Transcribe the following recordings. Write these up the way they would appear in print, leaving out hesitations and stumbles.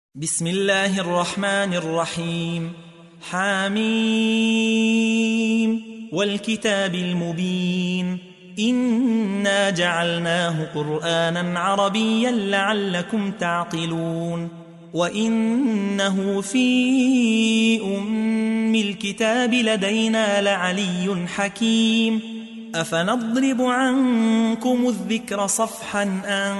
بسم الله الرحمن الرحيم. حاميم والكتاب المبين إنا جعلناه قرآنا عربيا لعلكم تعقلون وإنه في أم الكتاب لدينا لعلي حكيم أفنضرب عنكم الذكر صفحا أن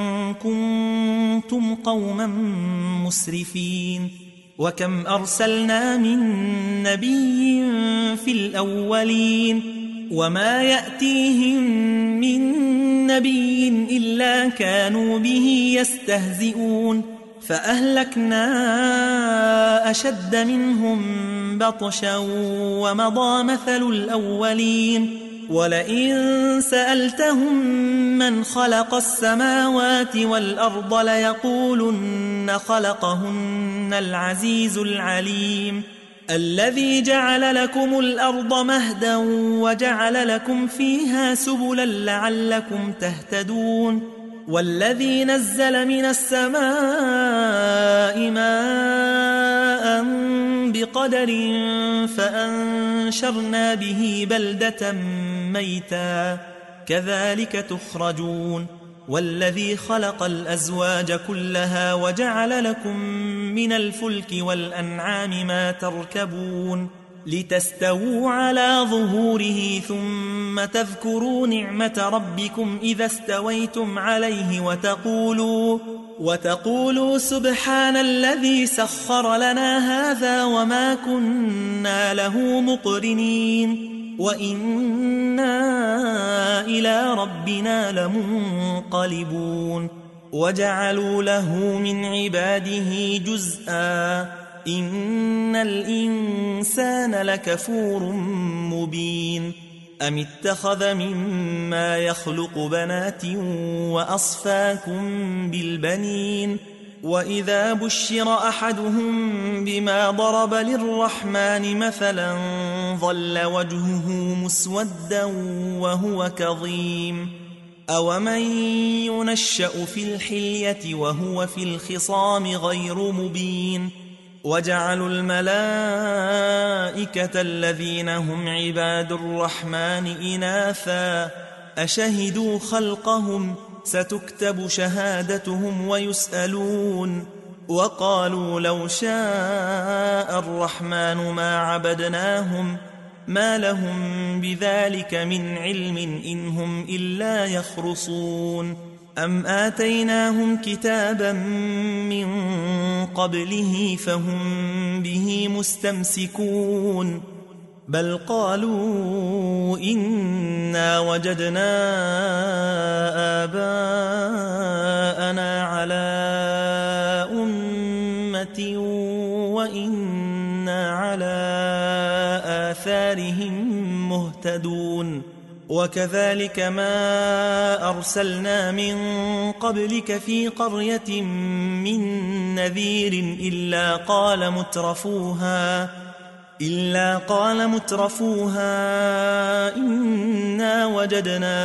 كنتم قوما مسرفين وكم أرسلنا من نبي في الأولين وما يأتيهم من نبي إلا كانوا به يستهزئون فأهلكنا أشد منهم بطشا ومضى مثل الأولين ولئن سألتهم من خلق السماوات والأرض ليقولن خلقهن العزيز العليم الذي جعل لكم الأرض مهدا وجعل لكم فيها سبلا لعلكم تهتدون والذي نزل من السماء ماء بقدر فأنشرنا به بلدة ميتا كذلك تخرجون والذي خلق الأزواج كلها وجعل لكم من الفلك والأنعام ما تركبون لتستووا على ظهوره ثم تذكروا نعمة ربكم إذا استويتم عليه وتقولوا سبحان الذي سخر لنا هذا وما كنا له مقرنين وإنا إلى ربنا لمنقلبون وجعلوا له من عباده جزءا إن الإنسان لكفور مبين أم اتخذ مما يخلق بنات وأصفاكم بالبنين وإذا بشر أحدهم بما ضرب للرحمن مثلا ظل وجهه مسودا وهو كظيم أومن ينشأ في الحلية وهو في الخصام غير مبين وجعلوا الملائكة الذين هم عباد الرحمن إناثا أشهدوا خلقهم ستكتب شهادتهم ويسألون وقالوا لو شاء الرحمن ما عبدناهم ما لهم بذلك من علم إن هم إلا يخرصون أم آتيناهم كتابا من قبله فهم به مستمسكون بل قالوا إنا وجدنا آباءنا على أمة وإنا على آثارهم مهتدون وكذلك ما أرسلنا من قبلك في قرية من نذير إلا قال مترفوها إنا وجدنا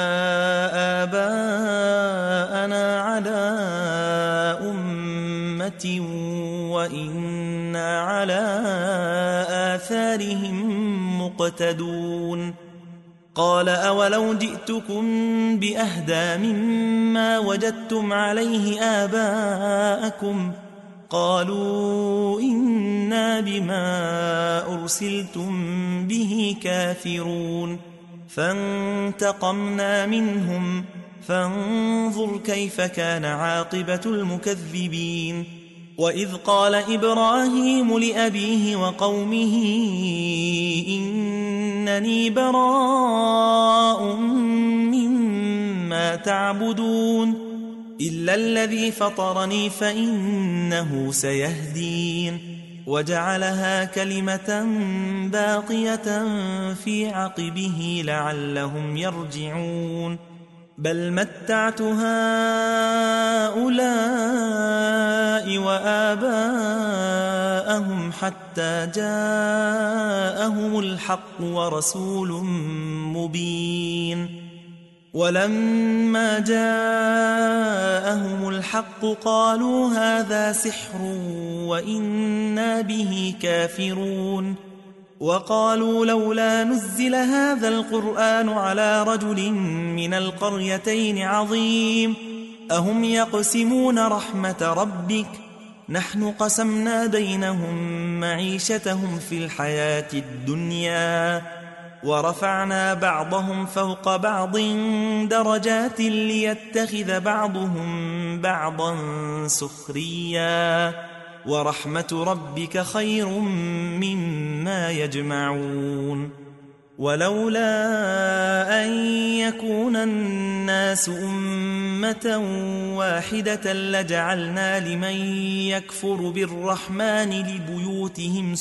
آباءنا على أمة وإنا على آثارهم مقتدون قال أولو جئتكم بأهدى مما وجدتم عليه آباءكم قالوا إنا بما أرسلتم به كافرون فانتقمنا منهم فانظر كيف كان عاقبة المكذبين وإذ قال إبراهيم لأبيه وقومه إنني براء مما تعبدون إلا الذي فطرني فإنه سيهدين وجعلها كلمة باقية في عقبه لعلهم يرجعون بل متعت هؤلاء وآباءهم حتى جاءهم الحق ورسول مبين ولما جاءهم الحق قالوا هذا سحر وإنا به كافرون وقالوا لولا نزل هذا القرآن على رجل من القريتين عظيم أهم يقسمون رحمة ربك نحن قسمنا بينهم معيشتهم في الحياة الدنيا ورفعنا بعضهم فوق بعض درجات ليتخذ بعضهم بعضا سخريا ورحمة ربك خير مما يجمعون ولولا أن يكون الناس أمة واحدة لجعلنا لمن يكفر بالرحمن لبيوتهم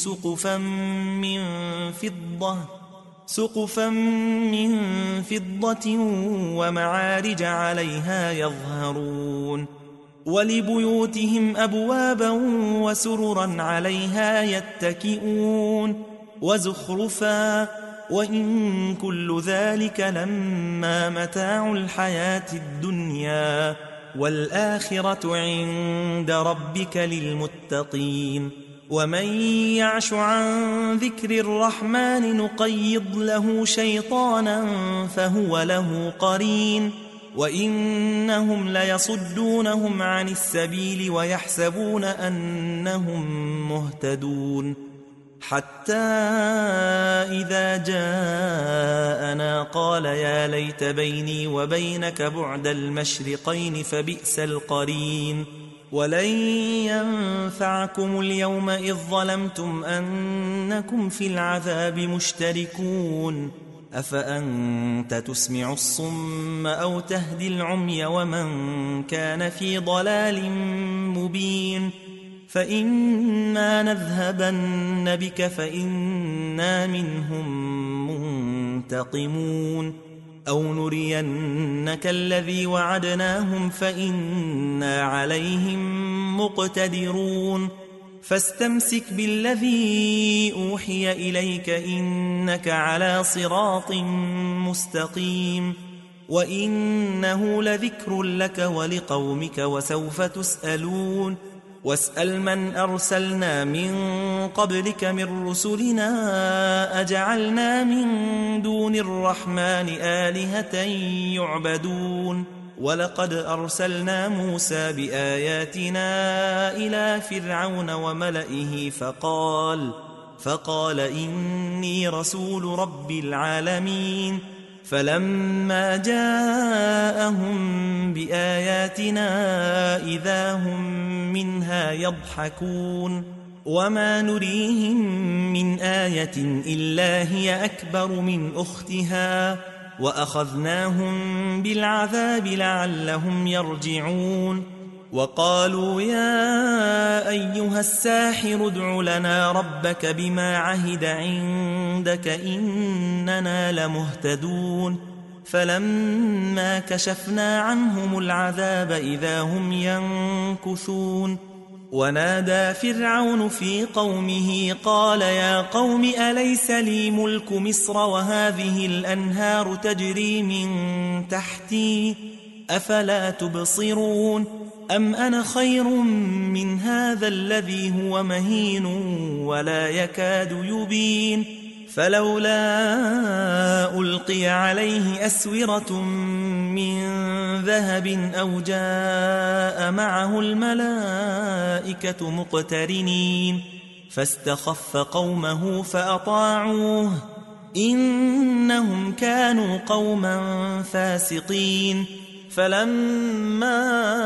سقفا من فضة ومعارج عليها يظهرون ولبيوتهم أبوابا وسررا عليها يتكئون وزخرفا وإن كل ذلك لما متاع الحياة الدنيا والآخرة عند ربك للمتقين ومن يعش عن ذكر الرحمن نقيض له شيطانا فهو له قرين وإنهم ليصدونهم عن السبيل ويحسبون أنهم مهتدون حتى إذا جاءنا قال يا ليت بيني وبينك بعد المشرقين فبئس القرين ولن ينفعكم اليوم إذ ظلمتم أنكم في العذاب مشتركون أفأنت تسمع الصم أو تهدي العمي ومن كان في ضلال مبين فإما نذهبن بك فإنا منهم منتقمون أو نرينك الذي وعدناهم فإنا عليهم مقتدرون فاستمسك بالذي أوحي إليك إنك على صراط مستقيم وإنه لذكر لك ولقومك وسوف تسألون واسأل من أرسلنا من قبلك من رسلنا أجعلنا من دون الرحمن آلهة يعبدون ولقد أرسلنا موسى بآياتنا إلى فرعون وملئه فقال إني رسول رب العالمين فلما جاءهم بآياتنا إذا هم منها يضحكون وما نريهم من آية إلا هي أكبر من أختها وأخذناهم بالعذاب لعلهم يرجعون وقالوا يا أيها الساحر ادع لنا ربك بما عهد عندك إننا لمهتدون فلما كشفنا عنهم العذاب إذا هم ينكثون ونادى فرعون في قومه قال يا قوم أليس لي ملك مصر وهذه الأنهار تجري من تحتي أفلا تبصرون أم أنا خير من هذا الذي هو مهين ولا يكاد يبين فلولا ألقي عليه أسورة من ذهب أو جاء معه الملائكة مقترنين فاستخف قومه فأطاعوه إنهم كانوا قوما فاسقين فلما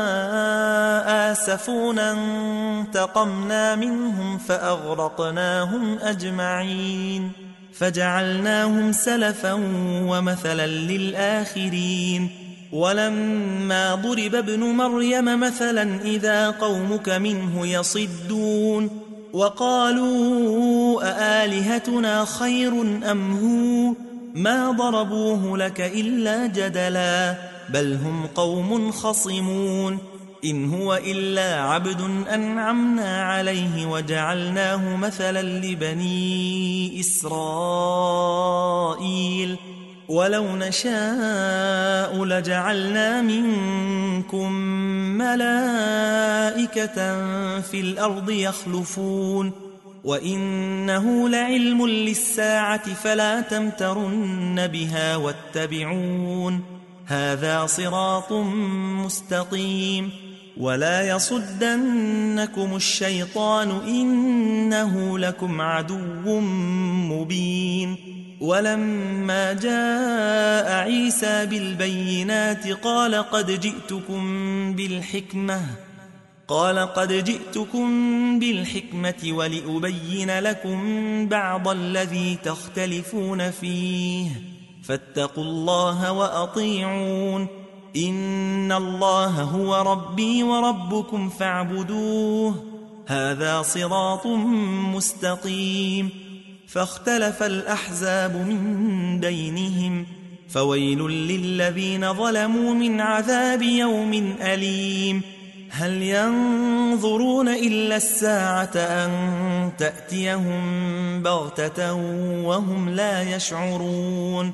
آسفونا انتقمنا منهم فأغرقناهم أجمعين فجعلناهم سلفا ومثلا للآخرين ولما ضرب ابن مريم مثلا إذا قومك منه يصدون وقالوا أآلهتنا خير أم هو ما ضربوه لك إلا جدلا بل هم قوم خصمون إن هو إلا عبد أنعمنا عليه وجعلناه مثلا لبني إسرائيل ولو نشاء لجعلنا منكم ملائكة في الأرض يخلفون وإنه لعلم للساعة فلا تمترن بها واتبعون هذا صراط مستقيم ولا يصدنكم الشيطان إنه لكم عدو مبين ولما جاء عيسى بالبينات قال قد جئتكم بالحكمة ولأبين لكم بعض الذي تختلفون فيه فاتقوا الله وأطيعون إن الله هو ربي وربكم فاعبدوه هذا صراط مستقيم فاختلف الأحزاب من بينهم فويل للذين ظلموا من عذاب يوم أليم هل ينظرون إلا الساعة أن تأتيهم بغتة وهم لا يشعرون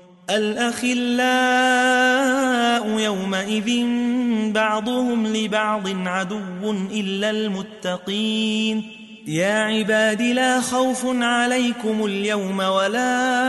الأخلاء يومئذ بعضهم لبعض عدو إلا المتقين يا عباد لا خوف عليكم اليوم ولا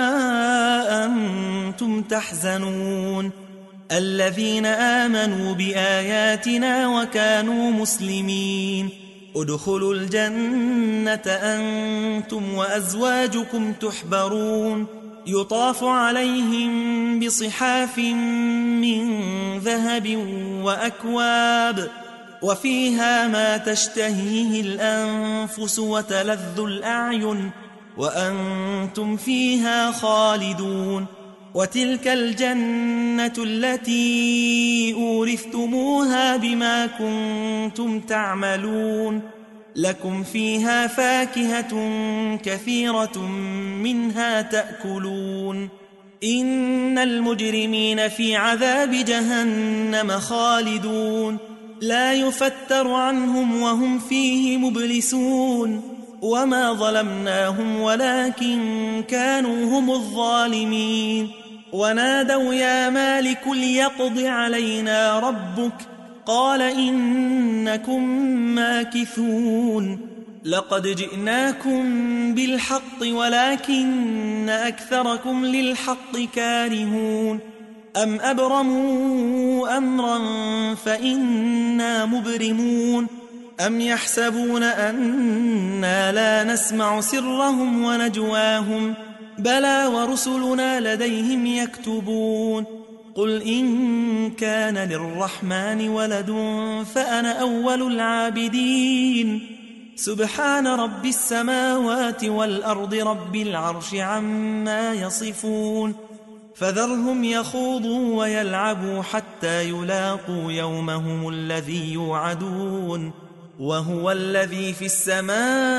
أنتم تحزنون الذين آمنوا بآياتنا وكانوا مسلمين ادخلوا الجنة أنتم وأزواجكم تحبرون يطاف عليهم بصحاف من ذهب وأكواب وفيها ما تشتهيه الأنفس وتلذ الأعين وأنتم فيها خالدون وتلك الجنة التي أورثتموها بما كنتم تعملون لكم فيها فاكهة كثيرة منها تأكلون إن المجرمين في عذاب جهنم خالدون لا يفتر عنهم وهم فيه مبلسون وما ظلمناهم ولكن كانوا هم الظالمين ونادوا يا مالك ليقض علينا ربك قال إنكم ماكثون لقد جئناكم بالحق ولكن أكثركم للحق كارهون أم أبرموا أمرا فإنا مبرمون أم يحسبون أنا لا نسمع سرهم ونجواهم بلى ورسلنا لديهم يكتبون قل إن كان للرحمن ولد فأنا أول العابدين سبحان رب السماوات والأرض رب العرش عما يصفون فذرهم يخوضوا ويلعبوا حتى يلاقوا يومهم الذي يوعدون وهو الذي في السماء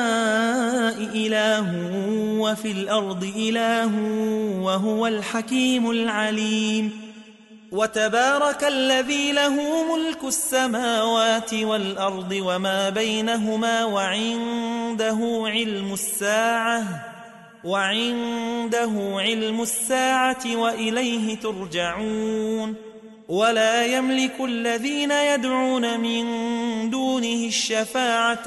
إله وفي الأرض إله وهو الحكيم العليم وتبارك الذي له ملك السماوات والأرض وما بينهما وعنده علم الساعة وإليه ترجعون ولا يملك الذين يدعون من دونه الشفاعة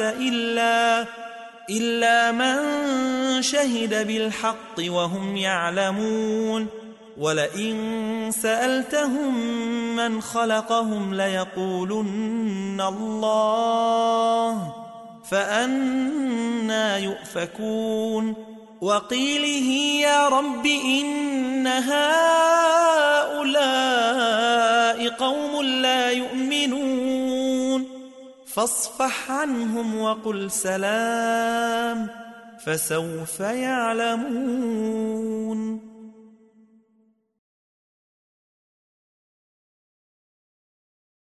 إلا من شهد بالحق وهم يعلمون ولئن سألتهم من خلقهم ليقولن الله فأنى يؤفكون وقيله يا رب إن هؤلاء قوم لا يؤمنون فاصفح عنهم وقل سلام فسوف يعلمون